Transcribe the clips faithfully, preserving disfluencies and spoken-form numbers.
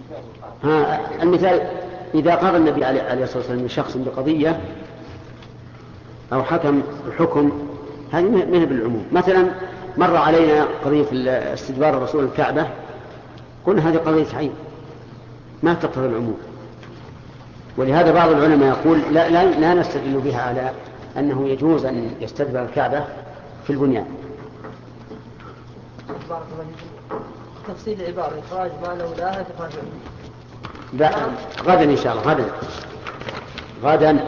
ها المثال إذا قضى النبي عليه الصلاة والسلام لشخص بقضية أو حكم الحكم، هذه منه بالعموم. مثلا مر علينا قضية استدبار الرسول الكعبة، قلنا هذه قضية عين ما تقتضي العموم، ولهذا بعض العلماء يقول لا, لا, لا نستدل بها على أنه يجوز أن يستدبر الكعبة في البنيان. تفصيل العبارة إخراج ما لولاها إخراج عموم غدا إن شاء الله، غدا غدا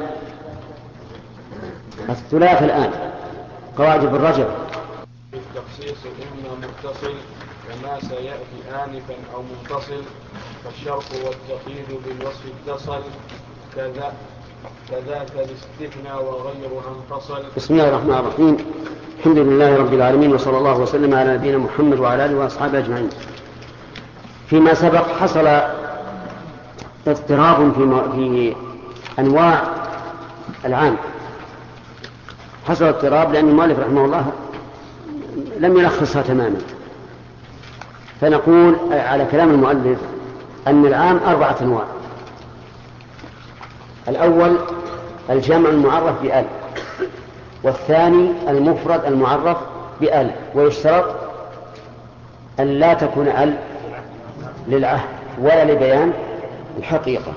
الثلاث الآن قواعد بالرجل. التخصيص إما متصل كما سيأتي آنفا أو منفصل، فالشرط والتقييد بالوصف اتصل، كذا كذاك الاستثناء وغيرها انفصل. بسم الله الرحمن الرحيم، الحمد لله رب العالمين، وصلى الله وسلم على نبينا محمد وعلى آله وأصحابه أجمعين. فيما سبق حصل اضطراب في, في أنواع العام، حصل اضطراب لأن المؤلف رحمه الله لم يلخصها تماما، فنقول على كلام المؤلف أن العام أربعة أنواع. الأول الجمع المعرف بأل، والثاني المفرد المعرف بأل، ويشترط أن لا تكون أل للعهد ولا لبيان الحقيقة.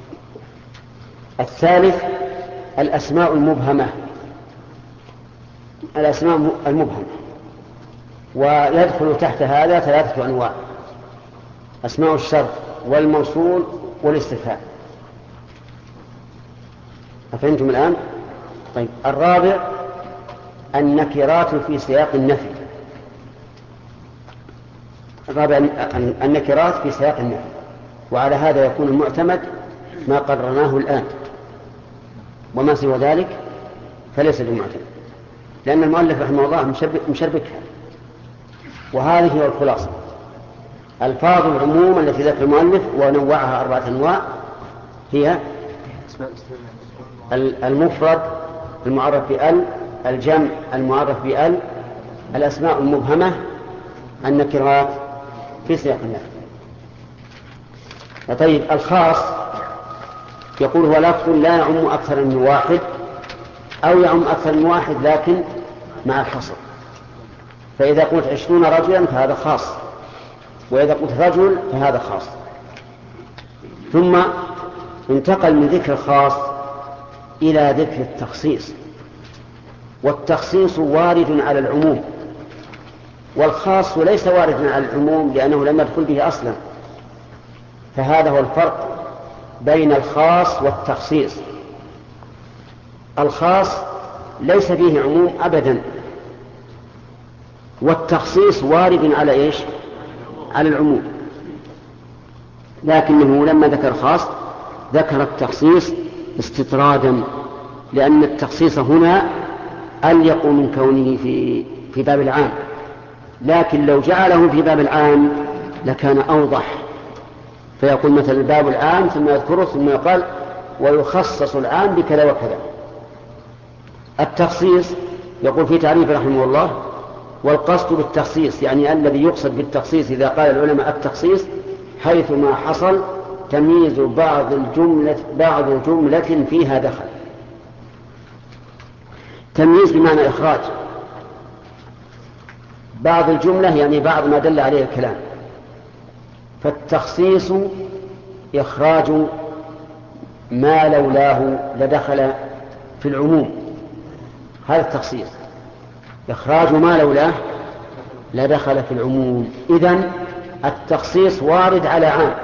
الثالث الأسماء المبهمة، الأسماء المبهمة، ويدخل تحت هذا ثلاثة أنواع: أسماء الشرط والموصول والاستفهام. أفهمتم الآن؟ طيب، الرابع النكرات في سياق النفي. الرابع النكرات في سياق النفي، وعلى هذا يكون المعتمد ما قررناه الآن، وما سوى ذلك فليس بمعتمد، لأن المؤلف رحمه الله مشربكها. وهذه هي الخلاصة: ألفاظ العموم التي ذكر المؤلف ونوعها أربعة أنواع هي المفرد المعرف بأل، الجمع المعرف بأل، الأسماء المبهمة، النكرات في سياق النفي. طيب، الخاص يقول هو لفظ لا يعم أكثر من واحد أو يعم أكثر من واحد لكن مع الحصر. فإذا قلت عشرون رجلا فهذا خاص، وإذا قلت رجل فهذا خاص. ثم انتقل من ذكر الخاص إلى ذكر التخصيص، والتخصيص وارد على العموم، والخاص ليس واردا على العموم لأنه لم يدخل به أصلا. فهذا هو الفرق بين الخاص والتخصيص. الخاص ليس فيه عموم أبدا، والتخصيص وارد على إيش؟ على العموم، لكنه لما ذكر خاص ذكر التخصيص استطرادا، لأن التخصيص هنا أليق من كونه في في باب العام، لكن لو جعله في باب العام لكان أوضح، فيقول مثل الباب العام ثم يذكره ثم يقال ويخصص العام بكذا وكذا. التخصيص يقول في تعريف رحمه الله: والقصد بالتخصيص، يعني الذي يقصد بالتخصيص إذا قال العلماء التخصيص حيثما حصل تمييز بعض الجملة بعض جملة فيها دخل. تمييز بمعنى إخراج بعض الجملة، يعني بعض ما دل عليه الكلام. فالتخصيص إخراج ما لولاه لدخل في العموم، هذا التخصيص، إخراج ما لولاه لدخل في العموم. إذن التخصيص وارد على عام.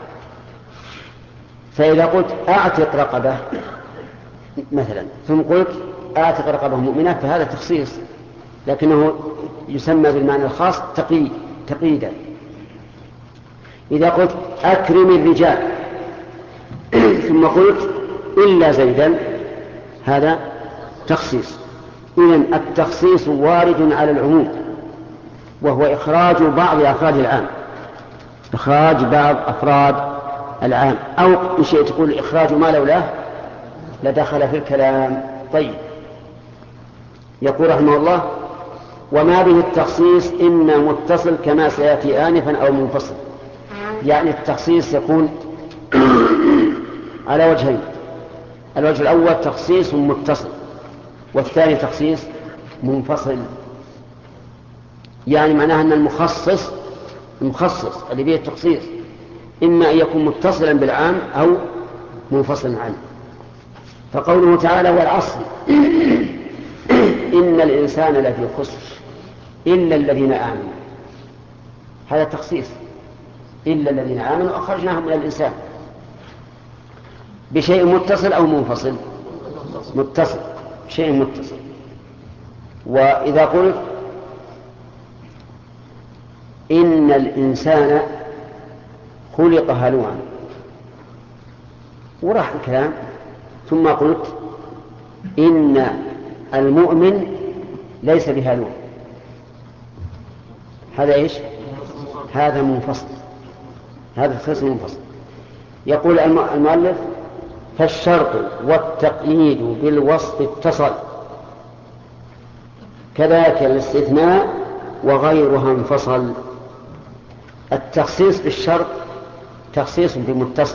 فإذا قلت أعتق رقبة مثلا ثم قلت أعتق رقبة مؤمنة فهذا تخصيص، لكنه يسمى بالمعنى الخاص تقييد تقييدا. إذا قلت أكرم الرجال ثم قلت إلا زيدا هذا تخصيص. إذن التخصيص وارد على العموم، وهو إخراج بعض أفراد العام، إخراج بعض أفراد العام، أو إن شئت تقول إخراج ما لولاه لدخل في الكلام. طيب، يقول رحمه الله: وما به التخصيص إما متصل كما سيأتي آنفا أو منفصل. يعني التخصيص يكون على وجهين. الوجه الأول تخصيص متصل، والثاني تخصيص منفصل. يعني معناها أن المخصص المخصص اللي به التخصيص إما أن يكون متصلا بالعام أو منفصلا عنه. فقوله تعالى والعصر إن الإنسان لفي خسر إلا الذين آمنوا، هذا تخصيص، إلا الذين آمنوا أخرجناهم من الإنسان بشيء متصل أو منفصل؟ متصل، شيء متصل. وإذا قلت إن الإنسان خلق هلوعا وراح الكلام، ثم قلت إن المؤمن ليس بهلوع، هذا إيش؟ هذا منفصل، هذا تخصيص منفصل. يقول المؤلف فالشرط والتقييد بالوصف اتصل، كذاك الاستثناء وغيرها انفصل. التخصيص بالشرط تخصيص بمتصل،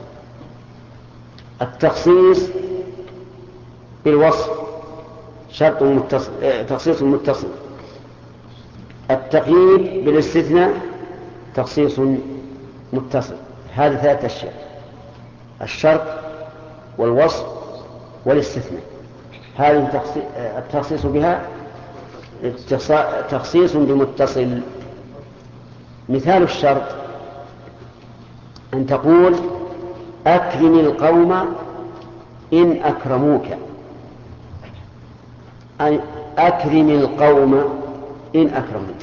التخصيص بالوصف شرط متصل، تخصيص متصل، التقييد بالاستثناء تخصيص متصل. هذه ثلاثة أشياء: الشرط والوصف والاستثناء. هذه التخصيص بها تخصيص بمتصل. مثال الشرط أن تقول أكرم القوم إن أكرموك، أي أكرم القوم إن أكرموك.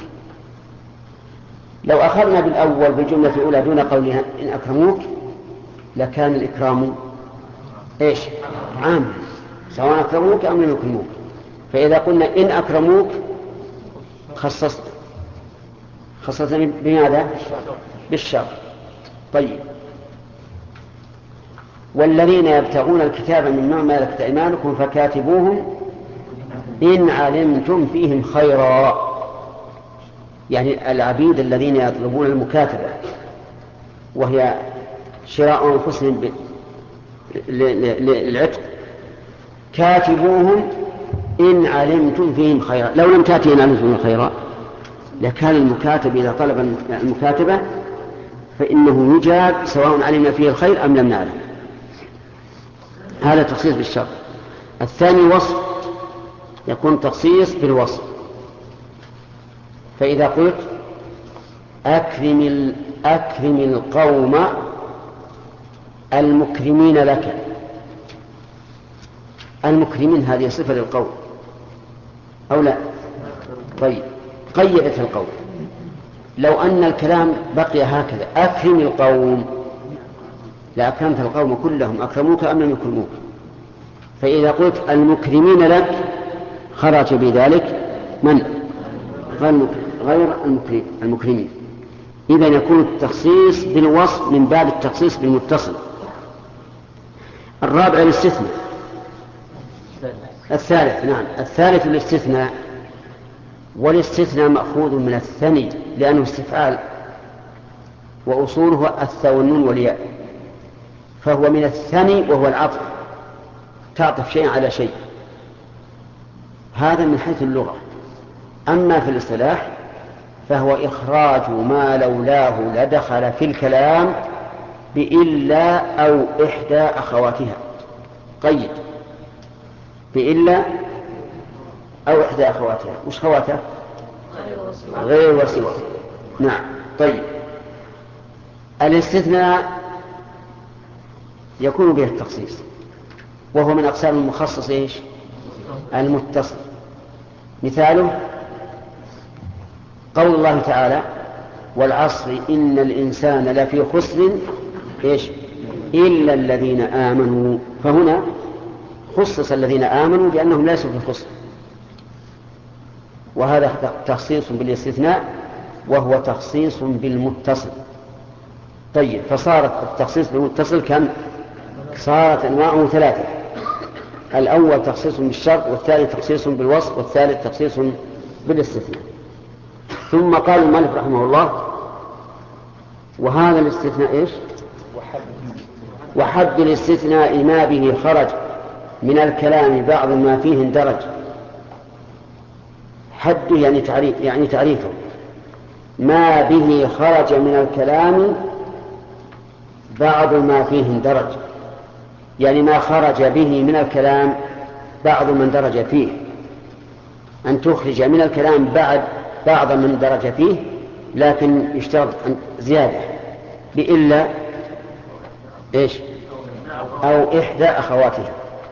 لو أخذنا بالأول بالجملة الأولى دون قولها إن أكرموك لكان الإكرام إيش؟ عام، سواء أكرموك أم لم يكرموك. فإذا قلنا إن أكرموك خصصت خصصنا بماذا؟ بالشرط. طيب، والذين يبتغون الكتاب مما ملكت أيمانكم فكاتبوهم إن علمتم فيهم خيرا، يعني العبيد الذين يطلبون المكاتبة وهي شراء أنفسهم للعتق، كاتبوهم إن علمتم فيهم خيرا. لو لم تأتي إن علمتم خيرا لكان المكاتب إذا طلب المكاتبة فإنه يجاب سواء علم فيه الخير أم لم نعلم. هذا تخصيص بالشرط. الثاني وصف، يكون تخصيص بالوصف. فإذا قلت أكرم, أكرم القوم المكرمين لك، المكرمين هذه صفة للقوم أو لا؟ طيب، قيدت القوم. لو أن الكلام بقي هكذا أكرم القوم لأكرمت القوم كلهم، أكرموك أم لم يكرموك. فإذا قلت المكرمين لك خرج بذلك من؟ غير المكرمين. إذا يكون التخصيص بالوصف من باب التخصيص بالمتصل. الرابع الاستثناء. الثالث نعم الثالث الاستثناء، والاستثناء مأخوذ من الثني لأنه استفعال، وأصوله الثاء والنون والياء، فهو من الثني وهو العطف، تعطف شيء على شيء. هذا من حيث اللغة. أما في الاصطلاح فهو إخراج ما لولاه لدخل في الكلام بإلا أو إحدى أخواتها. قيد بإلا أو إحدى أخواتها. وش خواتها؟ غير وسوى. نعم. طيب، الاستثناء يكون به التخصيص، وهو من أقسام المخصص إيش؟ المتصل. مثاله قول الله تعالى والعصر إن الإنسان لفي خسر إيش؟ إلا الذين آمنوا. فهنا خصص الذين آمنوا لأنهم ليسوا في خسر، وهذا تخصيص بالاستثناء وهو تخصيص بالمتصل. طيب، فصارت التخصيص بالمتصل كم؟ صارت أنواعه ثلاثة: الأول تخصيص بالشرط، والثاني تخصيص بالوصف، والثالث تخصيص بالاستثناء. ثم قال المؤلف رحمه الله وهذا الاستثناء إيش؟ وحد الاستثناء ما به خرج من الكلام بعض ما فيه اندرج. حد يعني تعريف يعني تعريفه ما به خرج من الكلام بعض ما فيه اندرج، يعني ما خرج به من الكلام بعض من درج فيه، أن تخرج من الكلام بعد بعض من درج فيه، لكن يشترط زيادة بإلا إيش أو إحدى أخواته.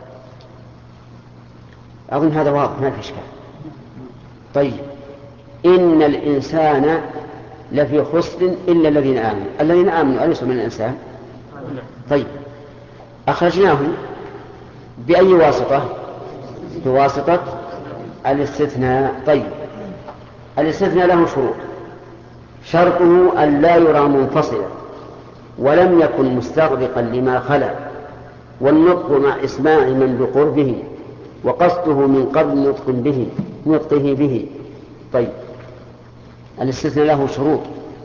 أظن هذا واضح ما في إشكال. طيب، إن الإنسان لفي خسر إلا الذين آمنوا. الذين آمنوا أليسوا من الإنسان؟ طيب، أخرجناه بأي واسطة؟ بواسطة الاستثناء. طيب، الاستثناء له شروط. شرطه أن لا يرى منفصلا ولم يكن مستغرقا لما خلا، والنطق مع إسماع من بقربه، وقصده من قبل نطق به نطقه به. طيب، الاستثناء له شروط.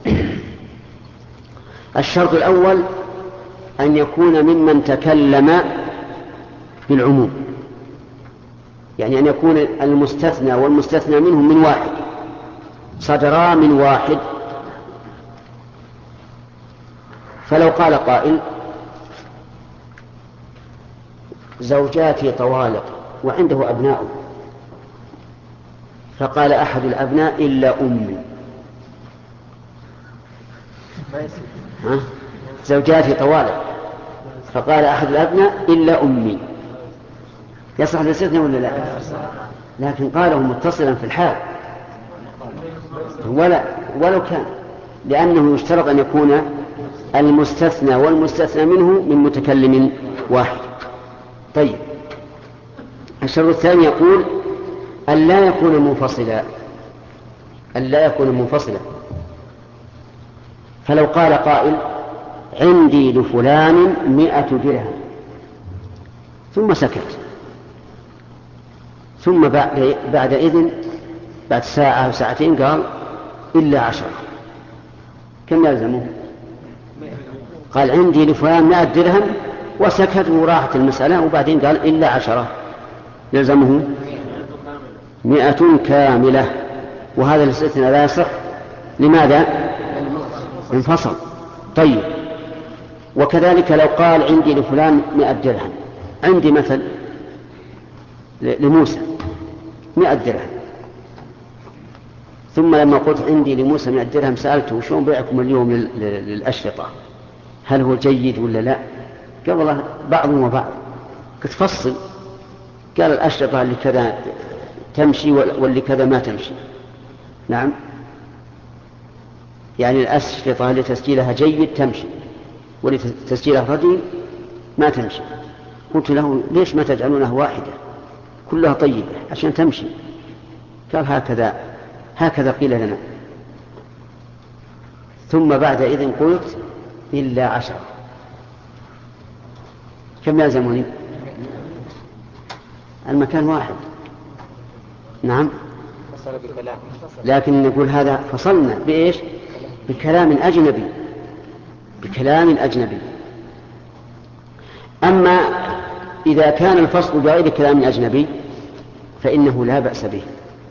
الشرط الأول أن يكون ممن تكلم بالعموم، يعني أن يكون المستثنى والمستثنى منه من واحد، صدرا من واحد. فلو قال قائل زوجاتي طوالق وعنده أبناء، فقال أحد الأبناء إلا أمي، ها؟ زوجاتي طوالق فقال أحد الأبناء إلا أمي، يصح الاستثناء ولا لا؟ لكن قاله متصلا في الحال ولا ولو كان، لأنه يشترط أن يكون المستثنى والمستثنى منه من متكلم واحد. طيب، الشرط الثاني يقول أن لا يكون منفصلا، أن لا يكون منفصلا. فلو قال قائل عندي لفلان مئة درهم ثم سكت، ثم بعد, بعد إذن بعد ساعة أو ساعتين قال إلا عشرة، كم يلزمه؟ قال عندي لفلان مئة درهم وسكت وراحت المسألة، وبعدين قال إلا عشرة، يلزمه مئة كاملة. وهذا الاستثناء لا يصح. لماذا؟ انفصل. طيب، وكذلك لو قال عندي لفلان مئة درهم، عندي مثل لموسى مئة درهم، ثم لما قلت عندي لموسى مئة درهم سألته شلون بيعكم اليوم للأشرطة، هل هو جيد ولا لا؟ قال والله بعض وبعض. قلت فصل. قال الأشرطة اللي كذا تمشي واللي كذا ما تمشي. نعم، يعني الأشرطة اللي تسجيلها جيد تمشي واللي تسجيلها رديء ما تمشي. قلت له ليش ما تجعلونها واحدة كلها طيبة عشان تمشي؟ قال هكذا هكذا قيل لنا. ثم بعد إذن قلت إلا عشرة، كم يلزمني؟ المكان واحد. نعم، لكن نقول هذا فصلنا بإيش؟ بكلام أجنبي، بكلام أجنبي. أما إذا كان الفصل بغير كلام أجنبي فإنه لا بأس به.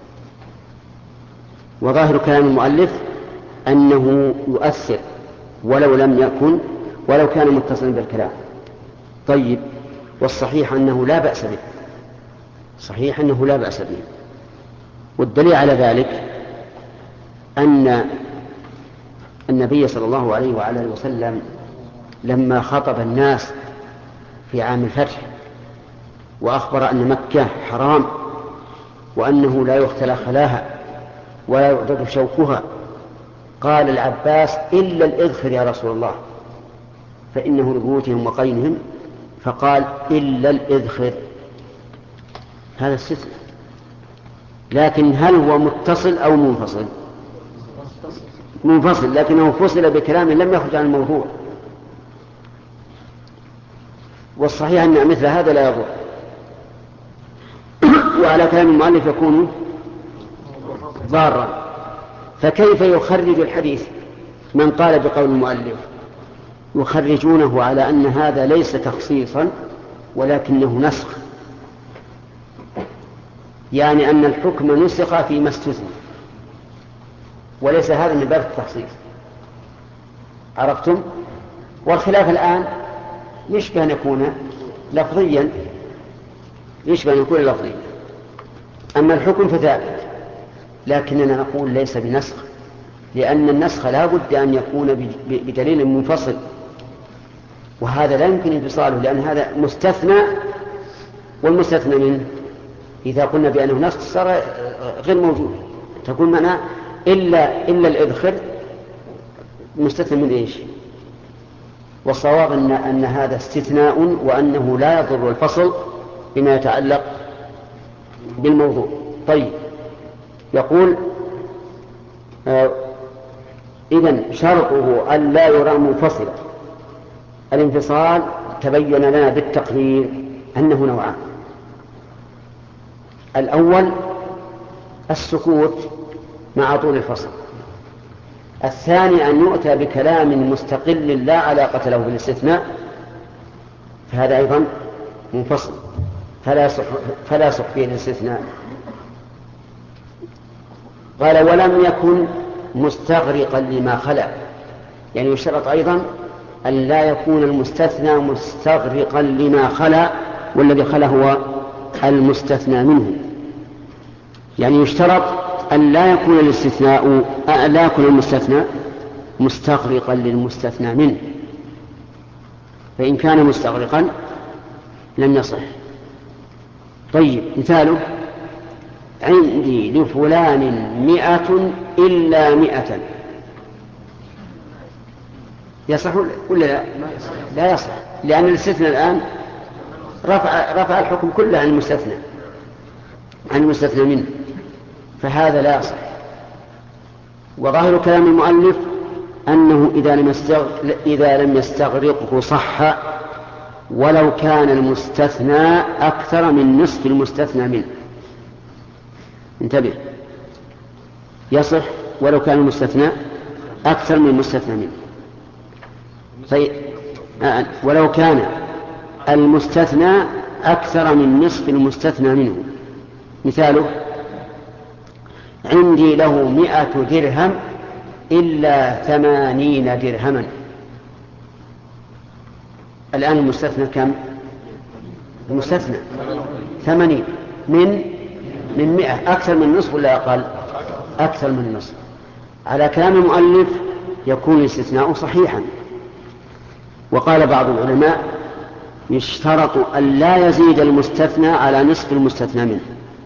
وظاهر كلام المؤلف أنه يؤثر ولو لم يكن ولو كان متصلا بالكلام. طيب، والصحيح أنه لا بأس به، صحيح أنه لا بأس به. والدليل على ذلك أن النبي صلى الله عليه وعلى آله وسلم لما خطب الناس في عام الفتح وأخبر أن مكة حرام وأنه لا يختلى خلاها ولا يعضد شوكها، قال العباس إلا الإذخر يا رسول الله، فإنه لبيوتهم وقينهم، فقال إلا الإذخر. هذا استثناء. لكن هل هو متصل أو منفصل؟ منفصل، لكنه فصل بكلام لم يخرج عن الموضوع. والصحيح أن مثل هذا لا يضر، وعلى كلام المؤلف يكون ضارا. فكيف يخرج الحديث من قال بقول المؤلف يخرجونه على أن هذا ليس تخصيصا ولكنه نسخ، يعني أن الحكم نسخ فيما استثنى وليس هذا من باب التخصيص. عرفتم؟ والخلاف الآن يشبه أن يكون لفظيا، يشبه أن يكون لفظيا. أما الحكم فثابت، لكننا نقول ليس بنسخ، لأن النسخ لا بد أن يكون بدليل منفصل، وهذا لا يمكن انفصاله، لأن هذا مستثنى، والمستثنى منه إذا قلنا بأنه نسخ صار غير موجود. تكون معنا إلا, إلا الإذخر مستثنى من إيش؟ والصواب أن, أن هذا استثناء، وأنه لا يضر الفصل بما يتعلق بالموضوع. طيب، يقول آه إذن شرطه أن لا يرى منفصلا. الانفصال تبين لنا بالتقرير أنه نوعان: الأول السكوت مع طول الفصل، الثاني أن يؤتى بكلام مستقل لا علاقة له بالاستثناء، فهذا أيضا منفصل فلا يصح فلا يصح فيه الاستثناء. قال ولم يكن مستغرقا لما خلا، يعني يشترط أيضا أن لا يكون المستثنى مستغرقا لما خلا، والذي خلا هو المستثنى منه. يعني يشترط أن لا يكون الاستثناء لا يكون المستثنى مستغرقا للمستثنى منه، فإن كان مستغرقا لم يصح. طيب، مثاله: عندي لفلان مئة إلا مئة، يصح ولا لا؟ لا يصح، لأن الاستثناء الآن رفع, رفع الحكم كله عن المستثنى عن المستثنى منه، فهذا لا يصح. وظاهر كلام المؤلف أنه إذا لم إذا لم يستغرقه صح ولو كان المستثنى أكثر من نصف المستثنى منه. انتبه، يصح ولو كان المستثنى أكثر من المستثنى منه. طيب، ولو كان المستثنى أكثر من نصف المستثنى منه. مثاله: عندي له مئة درهم إلا ثمانين درهما. الآن المستثنى كم؟ المستثنى ثمانين من من مئة، أكثر من نصف ولا أقل؟ أكثر من نصف. على كلام المؤلف يكون الاستثناء صحيحا. وقال بعض العلماء: يشترط أن لا يزيد المستثنى على نصف المستثنى منه،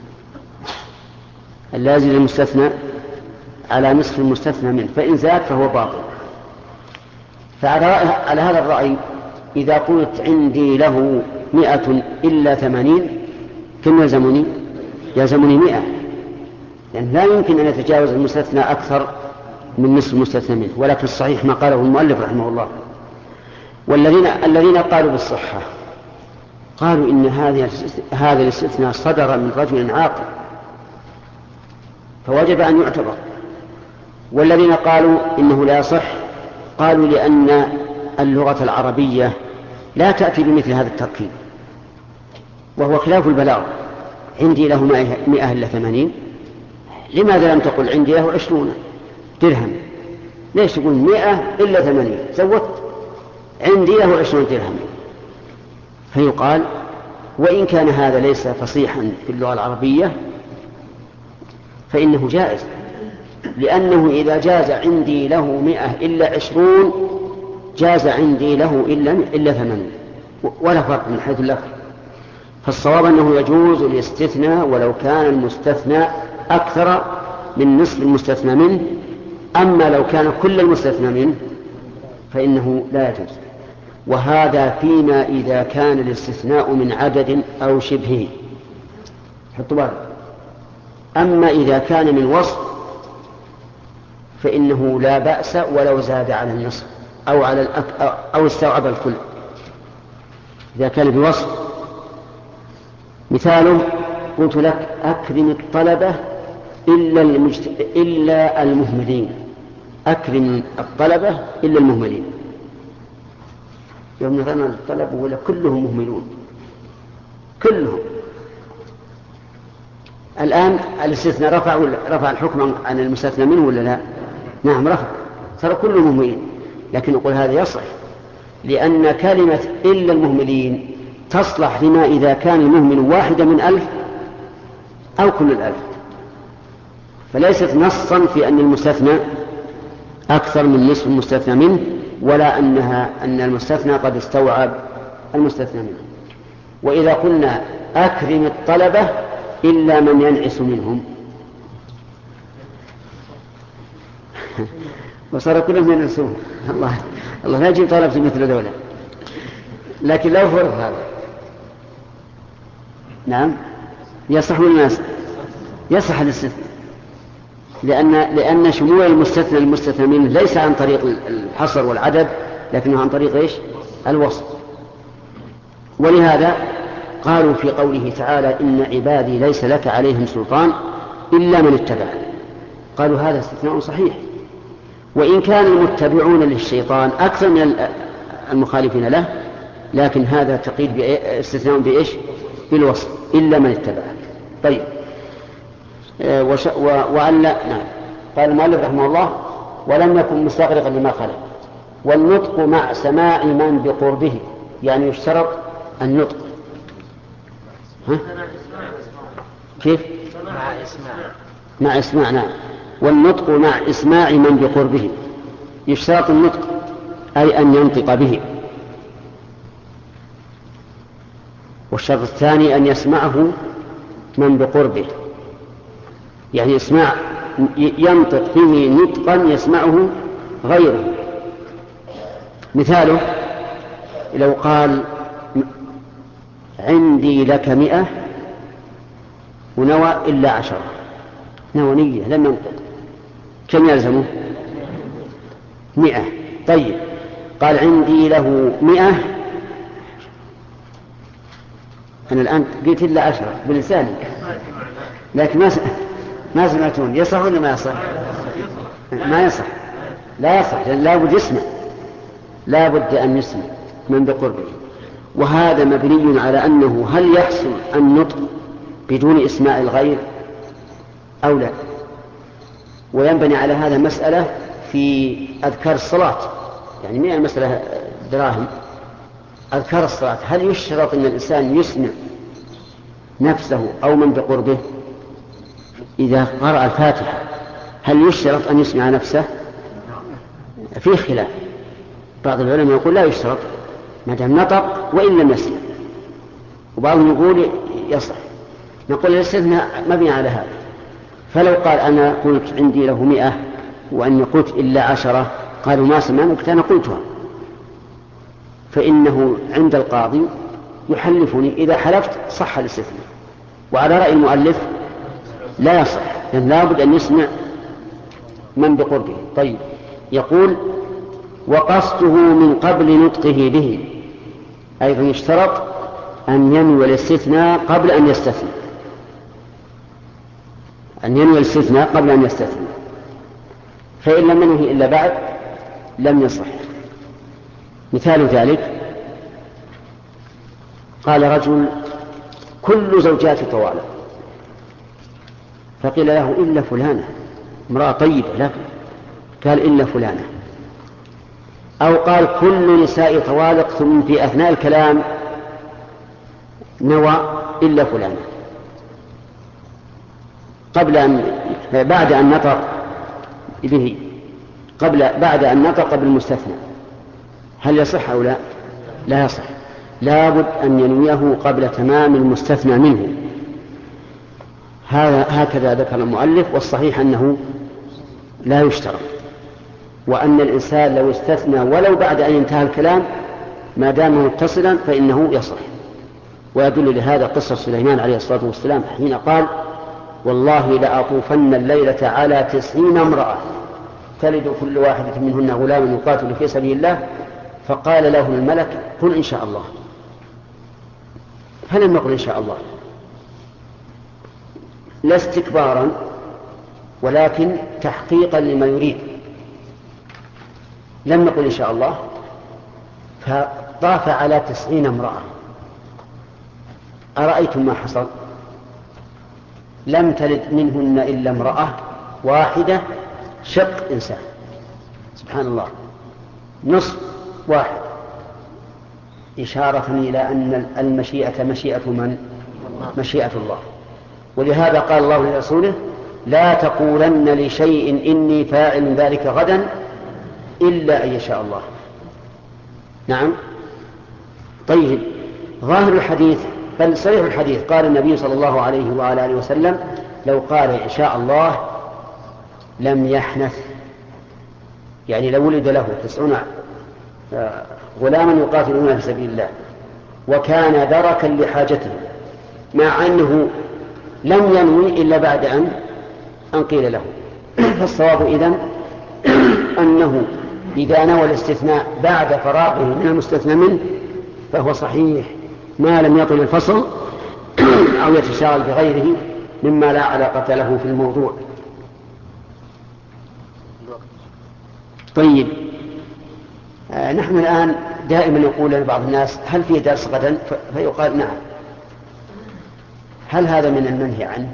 أن لا يزيد المستثنى على نصف المستثنى منه، فإن زاد فهو باطل. فعلى هذا الرأي إذا قلت عندي له مئة إلا ثمانين، كم يلزمني؟ يلزمني مئة، لأن لا يمكن أن يتجاوز المستثنى أكثر من نصف المستثنى منه. ولكن الصحيح ما قاله المؤلف رحمه الله. والذين الذين قالوا بالصحة قالوا إن هذه هذا الاستثناء صدر من رجل عاقل فوجب أن يعتبر. والذين قالوا إنه لا يصح قالوا لأن اللغة العربية لا تأتي بمثل هذا التركيب، وهو خلاف البلاغ. عندي له مئة إلا ثمانين، لماذا لم تقل عندي له عشرون درهم؟ ليش تقول مئة إلا ثمانين؟ زودت عندي له عشرون درهم. فيقال: وإن كان هذا ليس فصيحا في اللغة العربية فإنه جائز، لأنه إذا جاز عندي له مئة إلا عشرون جاز عندي له إلا, إلا ثمانين، ولا فرق من حيث اللفظ. فالصواب أنه يجوز الاستثناء ولو كان المستثنى أكثر من نصف المستثنى منه. أما لو كان كل المستثنى منه فإنه لا يجوز. وهذا فيما إذا كان الاستثناء من عدد أو شبهه، حطوا بالك. أما إذا كان من وصف فإنه لا بأس ولو زاد على النصف أو على الأك... أو استوعب الكل. إذا كان بوصف، مثاله: قلت لك أكرم الطلبة إلا, المجت... إلا المهملين. أكرم الطلبة إلا المهملين. يوم نظرنا الطلب ولا كلهم مهملون كلهم. الآن الاستثناء رفع رفع الحكم عن المستثنى منه ولا لا؟ نعم رفع، صار كلهم مهملين. لكن نقول هذا يصح، لأن كلمة إلا المهملين تصلح لما إذا كان المهمل واحدا من ألف أو كل الألف، فليست نصا في أن المستثنى أكثر من نصف المستثنى منه، ولا أنها أن المستثنى قد استوعب المستثنى منه. وإذا قلنا أكرم الطلبة إلا من ينعس منهم وصار كلهم ينعسون. الله الله لا يجيب طلبة مثل دولة. لكن لو فرض هذا نعم يصح ولا يصح الاستثناء، لأن لأن شمول المستثنى المستثنى منه ليس عن طريق الحصر والعدد، لكنه عن طريق ايش؟ الوصف. ولهذا قالوا في قوله تعالى إن عبادي ليس لك عليهم سلطان إلا من اتبع، قالوا هذا استثناء صحيح، وإن كان المتبعون للشيطان أكثر من المخالفين له، لكن هذا تقييد استثناء بإيش؟ بالوصف إلا من اتبع. طيب وش... و... وأن لا نعم. قال المؤلف رحمه الله ولم يكن مستغرقا لما خلق. والنطق مع سماع من بقربه، يعني يشترط النطق. ها؟ كيف؟ مع إسماع. مع إسماع نعم. والنطق مع إسماع من بقربه، يشترط النطق أي أن ينطق به. والشرط الثاني أن يسمعه من بقربه، يعني اسمع ينطق به نطقا يسمعه غيره. مثاله لو قال عندي لك مئة ونوى إلا عشرة، نوى نية لم ينطق، كم يلزمه؟ مئة. طيب قال عندي له مئة، أنا الآن قلت إلا عشرة بلساني لكن ما ما سمعتون. يصح ولا ما يصح؟ ما يصح، لا يصح، لأن لا بد يسمع، لا بد أن يسمع من بقربه. وهذا مبني على أنه هل يحصل النطق بدون إسماع الغير أو لا. وينبني على هذا مسألة في أذكار الصلاة، يعني ما هي المسألة دراهم. أذكار الصلاة هل يشترط أن الإنسان يسمع نفسه أو من بقربه؟ إذا قرأ الفاتحة هل يشترط أن يسمع نفسه؟ فيه خلاف. بعض العلماء يقول لا يشترط ما دام نطق وإن لم يسمع، وبعضهم يقول يصح. نقول الاستثناء مبني على هذا. فلو قال أنا قلت عندي له مئة وأني قلت إلا عشرة، قالوا ما سمعنا قلت أنا قلتها، فإنه عند القاضي يحلفني، إذا حلفت صح الاستثناء. وعلى رأي المؤلف لا يصح، لأن لا بد أن يسمع من بقربه. طيب يقول وقصده من قبل نطقه به، أيضا يشترط أن ينوي الاستثناء قبل أن يستثنى، أن ينوي الاستثناء قبل أن يستثنى، فإن لم ينوه إلا بعد لم يصح. مثال ذلك قال رجل كل زوجاتي طوالق، فقيل له إلا فلانة امرأة طيبة، لا قال إلا فلانة. أو قال كل نساء طوالق، ثم في أثناء الكلام نوى إلا فلانة قبل أن بعد أن نطق به، قبل بعد أن نطق بالمستثنى، هل يصح أو لا؟ لا يصح، لا بد أن ينويه قبل تمام المستثنى منه. هذا هكذا ذكر المؤلف، والصحيح أنه لا يشترط، وأن الإنسان لو استثنى ولو بعد أن ينتهى الكلام ما دام متصلا فإنه يصح. ويدل لهذا قصة سليمان عليه الصلاة والسلام حين قال والله لأطوفن الليلة على تسعين امرأة تلد كل واحدة منهن غلام يقاتل في سبيل الله، فقال له الملك قل إن شاء الله، فلم يقل إن شاء الله، لا استكبارا ولكن تحقيقا لما يريد، لم نقل إن شاء الله، فطاف على تسعين امرأة، أرأيتم ما حصل؟ لم تلد منهن إلا امرأة واحدة شق إنسان، سبحان الله، نصف واحد، إشارة إلى أن المشيئة مشيئة من؟ مشيئة الله. ولهذا قال الله لرسوله: لا تقولن لشيء إني فاعل ذلك غدا إلا أن يشاء الله. نعم. طيب، ظاهر الحديث بل صريح الحديث قال النبي صلى الله عليه وعلى آله وسلم: لو قال إن شاء الله لم يحنث، يعني لو ولد له تسعون غلاما يقاتلون في سبيل الله وكان دركا لحاجته، مع أنه لم ينوي إلا بعد أن أن قيل له. فالصواب إذن أنه إذا نوى الاستثناء بعد فراغه من المستثنى منه فهو صحيح، ما لم يطل الفصل أو يتشاغل بغيره مما لا علاقة له في الموضوع. طيب، آه نحن الآن دائما يقول لبعض الناس: هل في درس غدا؟ فيقال: نعم. هل هذا من المنهي عنه؟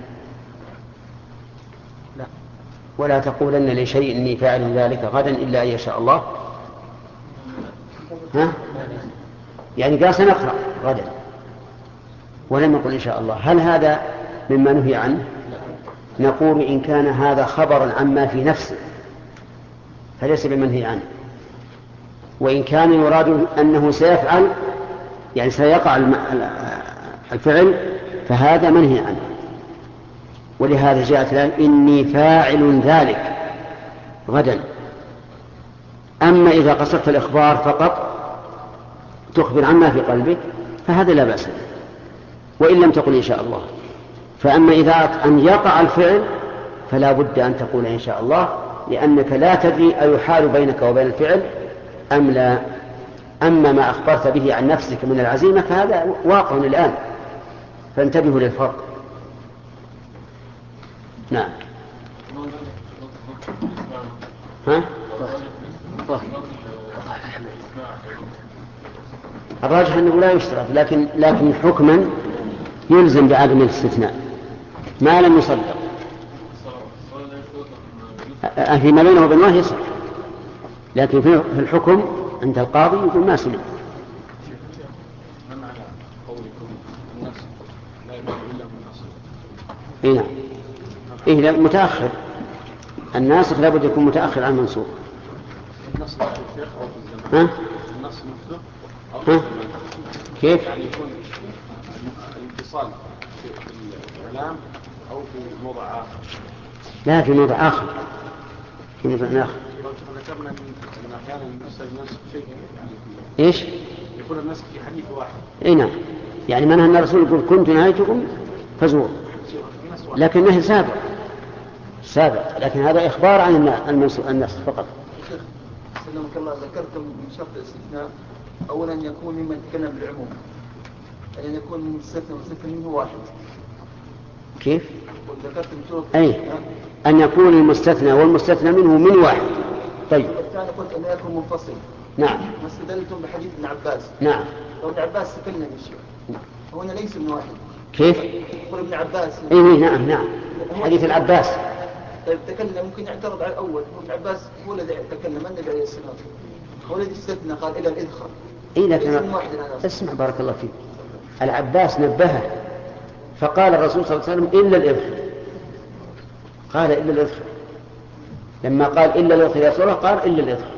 لا. ولا تقولن لشيء إني فاعل ذلك غدا إلا أن يشاء الله. ها؟ يعني قال سنقرأ غدا ولم يقل إن شاء الله. هل هذا مما نهي عنه؟ نقول: إن كان هذا خبرا عما في نفسه فليس بمنهي عنه، وإن كان يراد أنه سيفعل يعني سيقع الفعل فهذا منهي عنه. ولهذا جاءت الآية: إني فاعل ذلك غدا. أما إذا قصدت الإخبار فقط تخبر عما في قلبك فهذا لا بأس به، وإن لم تقل إن شاء الله. فأما إذا أن يقع الفعل فلا بد أن تقول إن شاء الله، لأنك لا تدري أيحال بينك وبين الفعل أم لا. أما ما أخبرت به عن نفسك من العزيمة فهذا واقع الآن، فانتبهوا للفرق. نعم. ها؟ الراجح أنه لا يشترط، لكن لكن حكما يلزم بعدم الاستثناء ما لم يصدق. فيما بينه وبين الله يصح، لكن في الحكم عند القاضي يقول ما سمع. ما معنى قولكم النص لا يمكن إلا من النص؟ إيه نعم. إيه متأخر، الناسخ لابد يكون متأخر عن المنسوخ. النص في الشيخ أو في الزمان؟ ها؟ النص نفسه أو في ها؟ الزمان؟ كيف؟ يعني يكون الانفصال في الكلام أو في موضع آخر؟ لا، في موضع آخر، في موضع آخر. ذكرنا أن أحيانا يفسر النسخ شيء يعني إيش؟ يكون النسخ في حديث واحد. إيه نعم، يعني منها أن الرسول يقول: كنت نهيتكم فزوروا، لكن نهي سابق سابق لكن هذا إخبار عن النسخ فقط. سلمك الله، ذكرتم من شرط الاستثناء أولا يكون ممن يتكلم بالعموم، يعني يكون من مستثنى مستثنى منه واحد. كيف؟ وذكرتم شروط أي أن يكون المستثنى والمستثنى منه من واحد. طيب، الثاني قلت أن يكون منفصل. نعم. واستدلتم بحديث ابن عباس. نعم. لو ابن عباس تكلم الشيء هنا ليس من واحد. كيف؟ يقول ابن عباس. اي نعم نعم، حديث العباس. طيب تكلم ممكن يعترض على الأول، ابن عباس هو الذي تكلم النبي عليه السلام، هو الذي استثنى قال إلى الإدخال. إيه لكن اسمع بارك الله فيك، العباس نبهه فقال الرسول صلى الله عليه وسلم: إلا الإدخال. قال: إلا الإدخال. لما قال إلا الإدخال يا رسول الله قال: إلا الإدخال.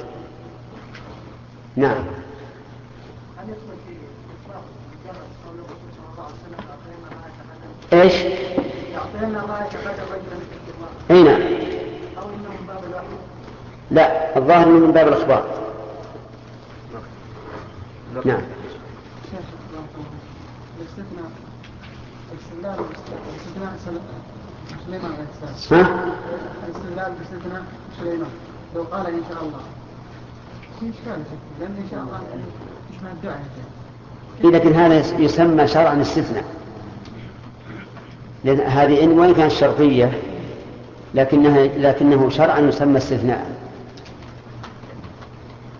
نعم. ايش؟ اي نعم. لا، الظاهر من باب الاخبار. نعم. الاستثناء الاستدلال باستثناء سليمان عليه السلام. ها؟ الاستدلال باستثناء سليمان لو قال ان شاء الله في اشكال، لان ان شاء الله يشمل الدعاء. لكن هذا يسمى شرعا استثناء، لأن هذه إن وإن كانت شرطية لكنها لكنه شرعا يسمى استثناء.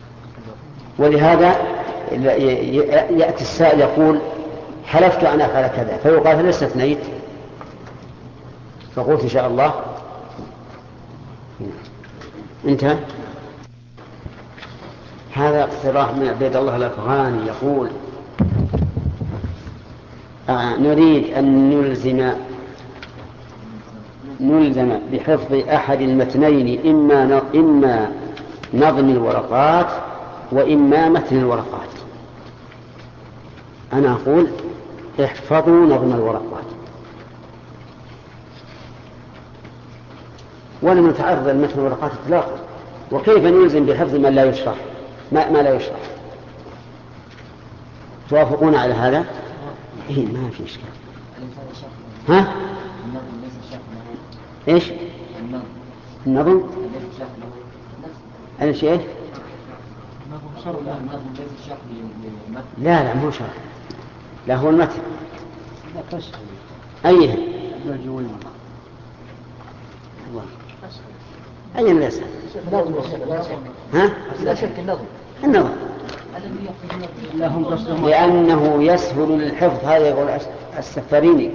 ولهذا يأتي السائل يقول حلفت أن أفعل كذا، فيقال هل استثنيت؟ فقلت إن شاء الله. انتهى. هذا اقتراح من عبيد الله الأفغاني يقول آه نريد أن نلزم نلزم بحفظ أحد المتنين إما إما نظم الورقات وإما متن الورقات. أنا أقول احفظوا نظم الورقات، ولم نتعرض لمتن الورقات إطلاقا. وكيف نلزم بحفظ من لا يشرح ما, ما لا يشرح؟ توافقون على هذا؟ إيه ما في إشكال. ها؟ إيش؟ النظم أنا شيء؟ لا لا مو شرح، لا هو المتن. أيه؟ أي ليس؟ ها؟ لا شك النظم. النظم لأنه يسهل للحفظ. هذا يقول السفاريني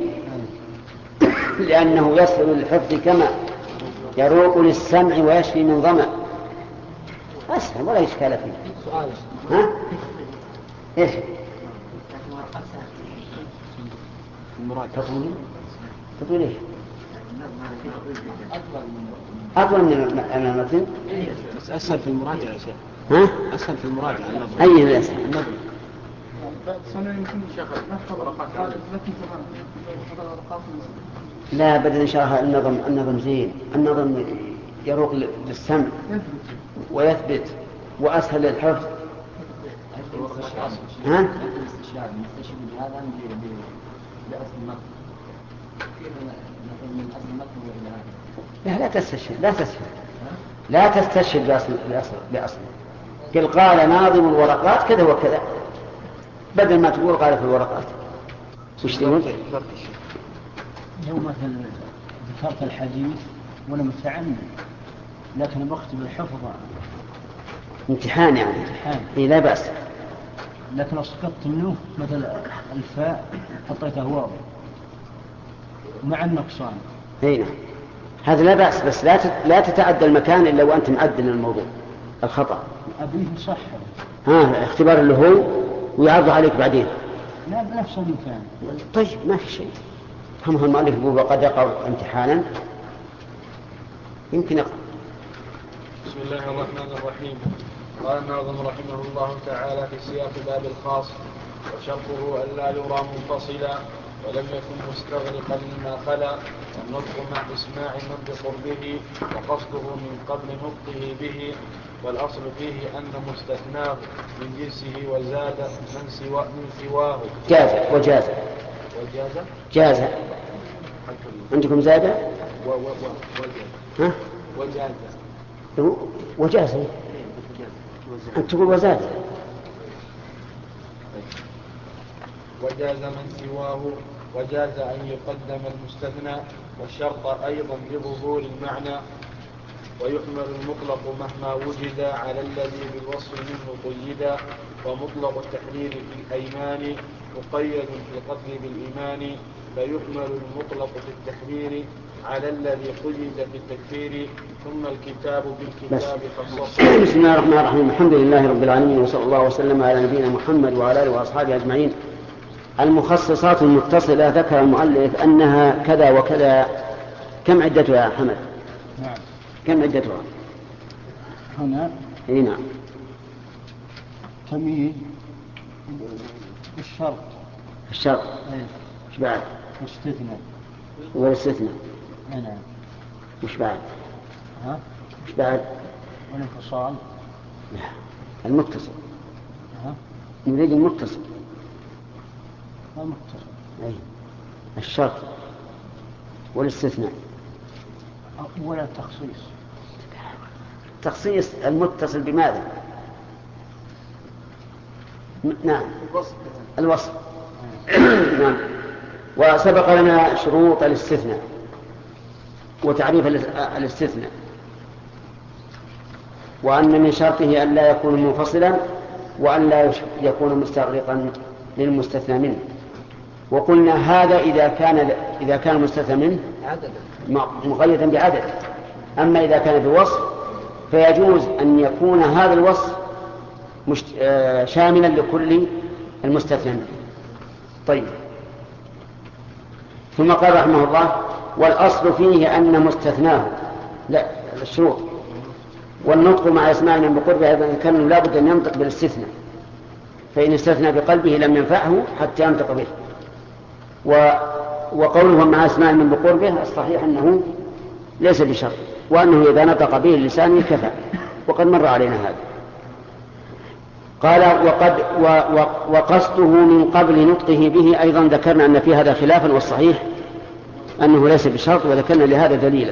لأنه يسهل للحفظ كما يروق للسمع ويشفي من ظمأ. أسهل ولا إشكال فيه. ها؟ إيش؟ تطول تطول إيش؟ أطول من المتن. بس أسهل في المراجعة يا شيخ. ها؟ أسهل في المراجعة النظم. أي الأسهل؟ النظم. لا بدل إن شاء الله النظم النظم زين. النظم يروق للسمع ويثبت وأسهل للحفظ. ها؟ لا لا تستشهد لا تستشهد لا تستشهد بأصل بأصل بأصل قل قال ناظم الورقات كذا وكذا بدل ما تقول قال في الورقات. وش تقول؟ لو مثلا ذكرت الحديث وأنا متعمد لكن بختم الحفظ امتحان يعني. امتحان. إيه لا بأس. لكن أسقطت منه مثل الفاء حطيته واو مع النقصان. هنا هذا لا بأس، بس لا لا تتعدى المكان إلا وأنت معدل الموضوع الخطأ. أبيه صح. ها اختبار اللي هو ويعرض عليك بعدين. لا بنفس المكان. طيب ما في شيء. هم هم المؤلف يقول قد يقع امتحانا يمكن يقع. بسم الله الرحمن الرحيم. قال الناظم رحمه الله تعالى في سياق باب الخاص: وشرطه ألا يرى منفصلا ولم يكن مستغرقا لما خلا، والنطق مع إسماع من بقربه وقصده من قبل نطقه به، والأصل فيه أن مستثناه من جنسه وزاد من, سوا من سواه. جاز وجاز وجاز جاز. عندكم زاد و و و وجاز. ها وجاز وجاز أنت تقول وزاد. وجاز من سواه وجاز أن يقدم المستثنى، والشرط أيضا لظهور المعنى، ويحمل المطلق مهما وجد على الذي بالوصف منه قيدا، ومطلق التحرير في الأيمان مقيد في القتل بالإيمان، فيحمل المطلق في التحرير على الذي قيد في التكفير، ثم الكتاب بالكتاب خصص. بسم الله الرحمن الرحيم. الحمد لله رب العالمين، وصلى الله وسلم على نبينا محمد وعلى آله وأصحابه أجمعين. المخصصات المتصلة ذكر المؤلف أنها كذا وكذا. كم عدتها يا حمد؟ نعم. كم عدتها؟ هنا اي نعم. تمييز الشرط. الشرط ايه. وش بعد؟ واستثناء. والاستثناء. نعم. وش بعد؟ ها؟ وش بعد؟ والانفصال. لا المتصل. ها؟ نريد المتصل. المتصل. اي الشرط والاستثناء. ولا التخصيص. تخصيص المتصل بماذا؟ نعم الوصف. نعم. وسبق لنا شروط الاستثناء وتعريف الاستثناء، وأن من شرطه أن لا يكون منفصلا وأن لا يكون مستغرقا للمستثنى منه. وقلنا هذا إذا كان إذا كان المستثنى منه مقيدا بعدد. أما إذا كان بوصف فيجوز أن يكون هذا الوصف شاملا لكل المستثنى منه. طيب، ثم قال رحمه الله: والأصل فيه أن مستثناه لا الشروط والنطق مع اسماء من بقربه أيضا كان لا بد أن ينطق بالاستثناء، فإن استثنى بقلبه لم ينفعه حتى ينطق به. و... وقوله مع اسماء من بقربه الصحيح أنه ليس بشرط، وأنه إذا نطق به اللسان كفى، وقد مر علينا هذا. قال: وقد و... و... وقصده من قبل نطقه به أيضا ذكرنا أن في هذا خلافا، والصحيح أنه ليس بشرط، وذكرنا لهذا دليلا.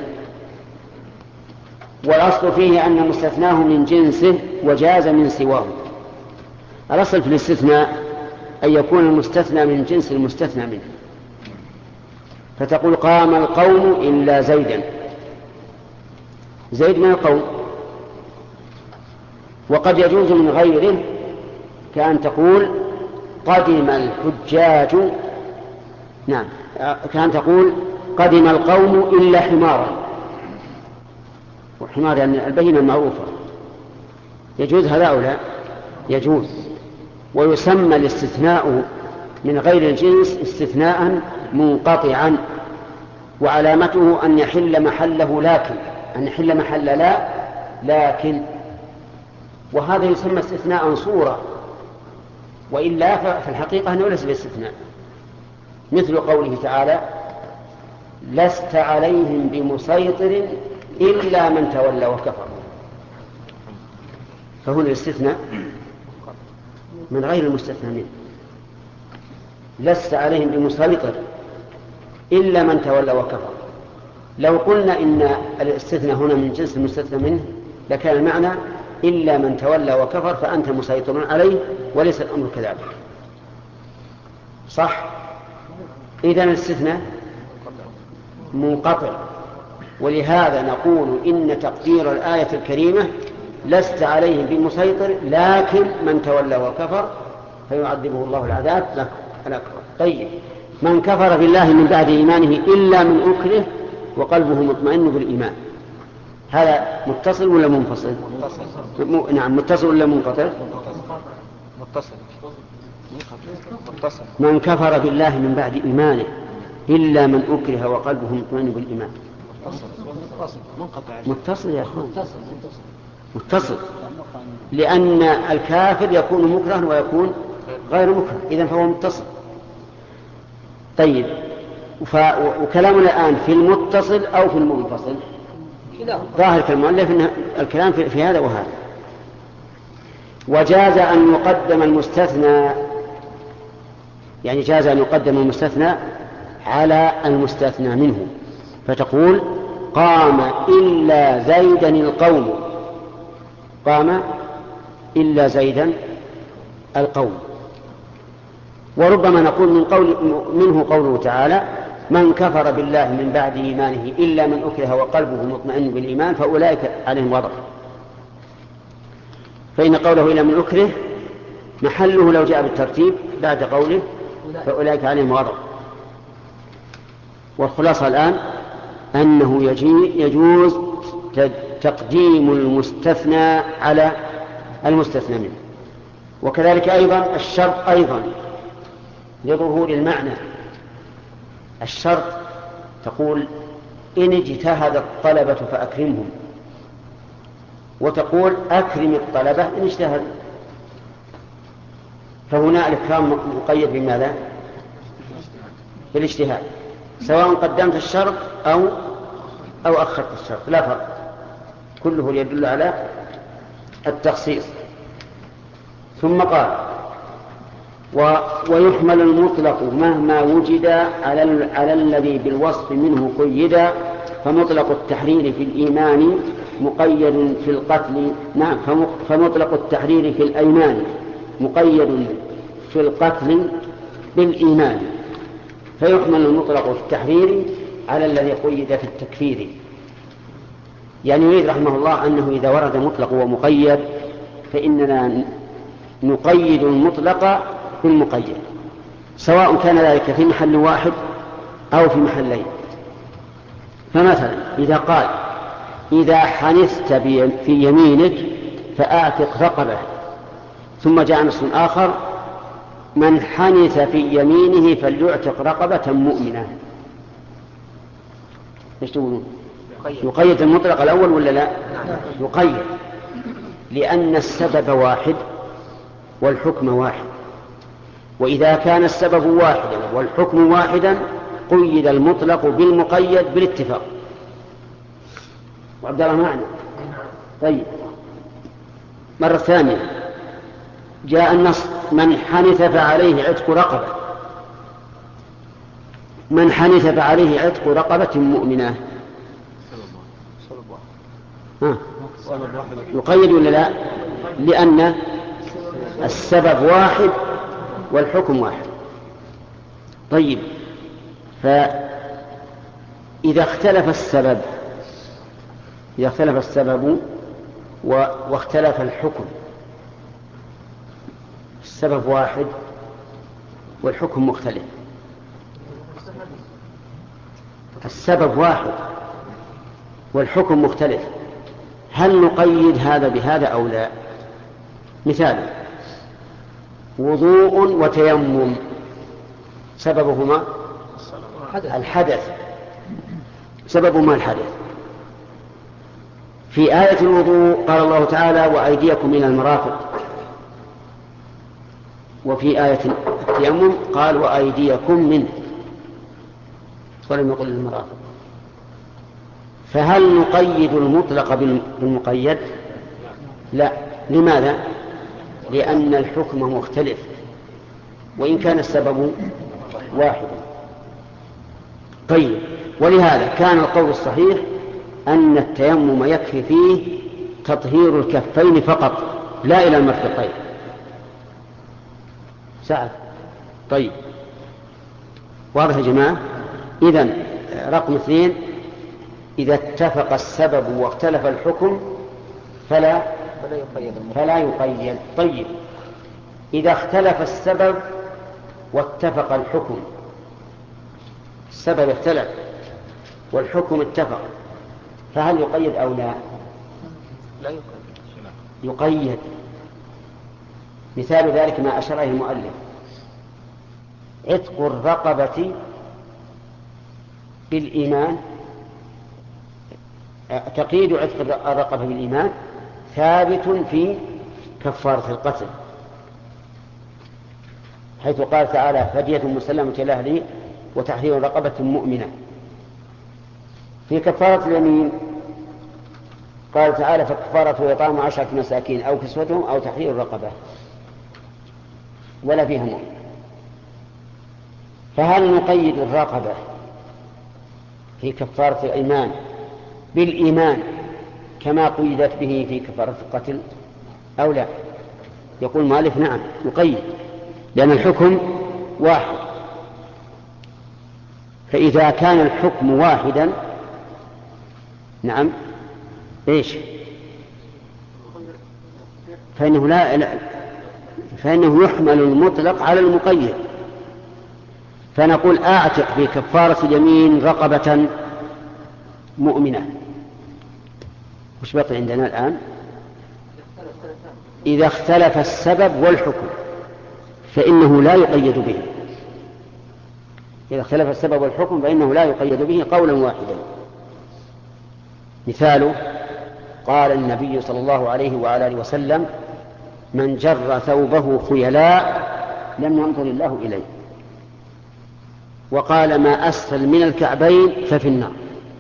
والأصل فيه أن مستثناه من جنسه وجاز من سواه. الأصل في الاستثناء أن يكون المستثنى من جنس المستثنى منه، فتقول: قام القوم إلا زيدا، زيد من القوم. وقد يجوز من غيره، كأن تقول: قدم الحجاج، نعم، كأن تقول: قدم القوم إلا حمارا، وحمار يعني البهيمة المعروفة. يجوز هذا أو لا؟ يجوز. ويسمى الاستثناء من غير الجنس استثناء منقطعا، وعلامته أن يحل محله لكن، أن يحل محل لا لكن، وهذا يسمى استثناء صورة، وإلا في الحقيقة أنه ليس باستثناء. مثل قوله تعالى: لست عليهم بمسيطر إلا من تولى وكفر. فهنا الاستثناء من غير المستثنى منه، لست عليهم بمسيطر إلا من تولى وكفر. لو قلنا إن الاستثناء هنا من جنس المستثنى منه لكان المعنى إلا من تولى وكفر فأنت مسيطر عليه، وليس الأمر كذلك. صح؟ إذن الاستثناء منقطع، ولهذا نقول إن تقدير الآية الكريمة: لست عليهم بمسيطر لكن من تولى وكفر فيعذبه الله العذاب الأكبر. طيب، من كفر بالله من بعد إيمانه إلا من أكره وقلبه مطمئن بالإيمان، هذا متصل ولا منفصل؟ متصل. نعم، متصل ولا منقطع؟ متصل. متصل. من كفر بالله من بعد إيمانه إلا من أكره وقلبه مطمئن بالإيمان. متصل يا أخوان، متصل، لأن الكافر يكون مكرها ويكون غير مكره، إذن فهو متصل. طيب، ف... وكلامنا الآن في المتصل أو في المنفصل؟ ظاهر كالمؤلف أن الكلام في... في هذا وهذا. وجاز أن يقدم المستثنى، يعني جاز أن يقدم المستثنى على المستثنى منه، فتقول: قام إلا زيدا القوم، قام إلا زيدا القوم. وربما نقول من قول منه قوله تعالى: من كفر بالله من بعد إيمانه إلا من أكره وقلبه مطمئن بالإيمان فأولئك عليهم غضب. فإن قوله إلا من أكره محله لو جاء بالترتيب بعد قوله فأولئك عليهم غضب. والخلاصة الآن أنه يجوز تقديم المستثنى على المستثنى منه. وكذلك أيضا الشرط أيضا لظهور المعنى. الشرط تقول: إن اجتهد الطلبة فأكرمهم، وتقول: أكرم الطلبة إن اجتهدوا. فهنا الإكرام مقيد بماذا؟ بالاجتهاد، سواء قدمت الشرط أو أو أخرت الشرط لا فرق، كله يدل على التخصيص. ثم قال: و ويحمل المطلق مهما وجد على, على الذي بالوصف منه قيدا، فمطلق التحرير في الإيمان مقيد في القتل، نعم، فمطلق التحرير في الأيمان مقيد في القتل بالإيمان، فيحمل المطلق في التحرير على الذي قيد في التكفير. يعني يريد رحمه الله أنه إذا ورد مطلق ومقيد فإننا نقيد المطلق بالمقيد، سواء كان ذلك في محل واحد أو في محلين. فمثلا إذا قال إذا حنثت في يمينك فأعتق رقبة، ثم جاء نص آخر من حنث في يمينه فليعتق رقبة مؤمنة، ايش تقولون؟ يقيد المطلق الأول ولا لا؟ يقيد، لأن السبب واحد والحكم واحد، وإذا كان السبب واحدا والحكم واحدا قيد المطلق بالمقيد بالاتفاق. وعبد الله معنا؟ طيب، مرة ثانية جاء النص من حنث فعليه عتق رقبة، من حنث فعليه عتق رقبة مؤمنة، ها. يقيد ولا لا؟ لأن السبب واحد والحكم واحد. طيب، فإذا اختلف السبب إذا اختلف السبب واختلف الحكم، السبب واحد والحكم مختلف، السبب واحد والحكم مختلف، هل نقيد هذا بهذا أو لا؟ مثال: وضوء وتيمم سببهما الحدث، سببهما الحدث. في آية الوضوء قال الله تعالى وأيديكم من المرافق، وفي آية التيمم قال وأيديكم منه ولم يقل المرافق. فهل نقيد المطلق بالمقيد؟ لا. لماذا؟ لأن الحكم مختلف وإن كان السبب واحدا. طيب، ولهذا كان القول الصحيح أن التيمم يكفي فيه تطهير الكفين فقط لا إلى المرفقين. سعد؟ طيب، واضح يا جماعة؟ إذن رقم اثنين: إذا اتفق السبب واختلف الحكم فلا فلا يقيد. طيب، إذا اختلف السبب واتفق الحكم، السبب اختلف والحكم اتفق، فهل يقيد أو لا؟ لا يقيد. يقيد. مثال ذلك ما أشار إليه المؤلف: عتق الرقبة بالإيمان، تقييد عتق الرقبة بالإيمان ثابت في كفارة القتل، حيث قال تعالى فدية مسلمة إلى أهله وتحرير رقبة مؤمنة. في كفارة اليمين قال تعالى فكفارة إطعام عشرة مساكين أو كسوتهم أو تحرير رقبة، ولا فيها مؤمن. فهل نقيد الرقبة في كفارة الإيمان بالإيمان كما قيدت به في كفارة القتل أو لا؟ يقول مالك نعم نقيد، لأن الحكم واحد. فإذا كان الحكم واحدا نعم إيش فإنه, لا فإنه يحمل المطلق على المقيد، فنقول أعتق في كفارة اليمين رقبة مؤمنة. وش بقي عندنا الآن؟ إذا اختلف السبب والحكم فإنه لا يقيد به. إذا اختلف السبب والحكم فإنه لا يقيد به قولا واحدا. مثاله قال النبي صلى الله عليه وعلى آله وسلم من جر ثوبه خيلاء لم ينظر الله إليه، وقال ما أسفل من الكعبين ففي النار.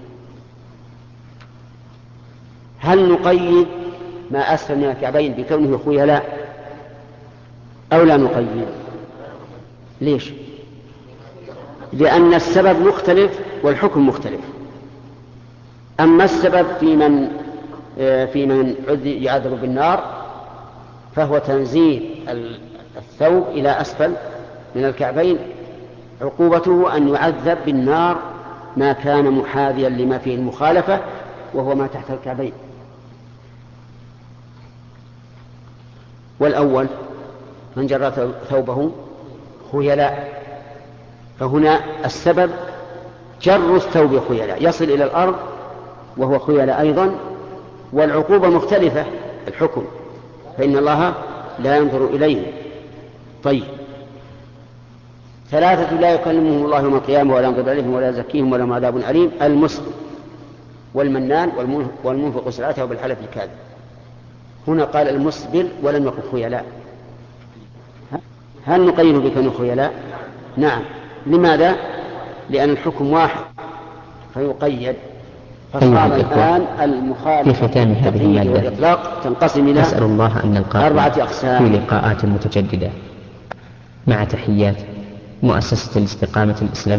هل نقيد ما أسفل من الكعبين بكونه خيلاء أو لا نقيد؟ ليش؟ لأن السبب مختلف والحكم مختلف. أما السبب في من في من يعذب بالنار فهو تنزيل الثوب إلى أسفل من الكعبين، عقوبته أن يعذب بالنار ما كان محاذيا لما فيه المخالفة وهو ما تحت الكعبين. والأول من جر ثوبه خيلاء، فهنا السبب جر الثوب خيلاء يصل إلى الأرض وهو خيلاء أيضا، والعقوبة مختلفة الحكم، فإن الله لا ينظر إليه. طيب، ثلاثة لا يكلمهم الله يوم القيامة ولا ينظر إليهم ولا يزكيهم ولهم عذاب أليم: المسلم والمنان والمنفق سلعته بالحلف الكاذب. هنا قال المسبل ولم يقل خيلاء. هل نقيد بكونه خيلاء؟ نعم. لماذا؟ لأن الحكم واحد فيقيد. فصار الآن المخالف في ختام هذه المادة والإطلاق تنقسم إلى أسأل الله أن نلقاكم أربعة أقسام في لقاءات متجددة، مع تحيات مؤسسة الاستقامة الإسلامية.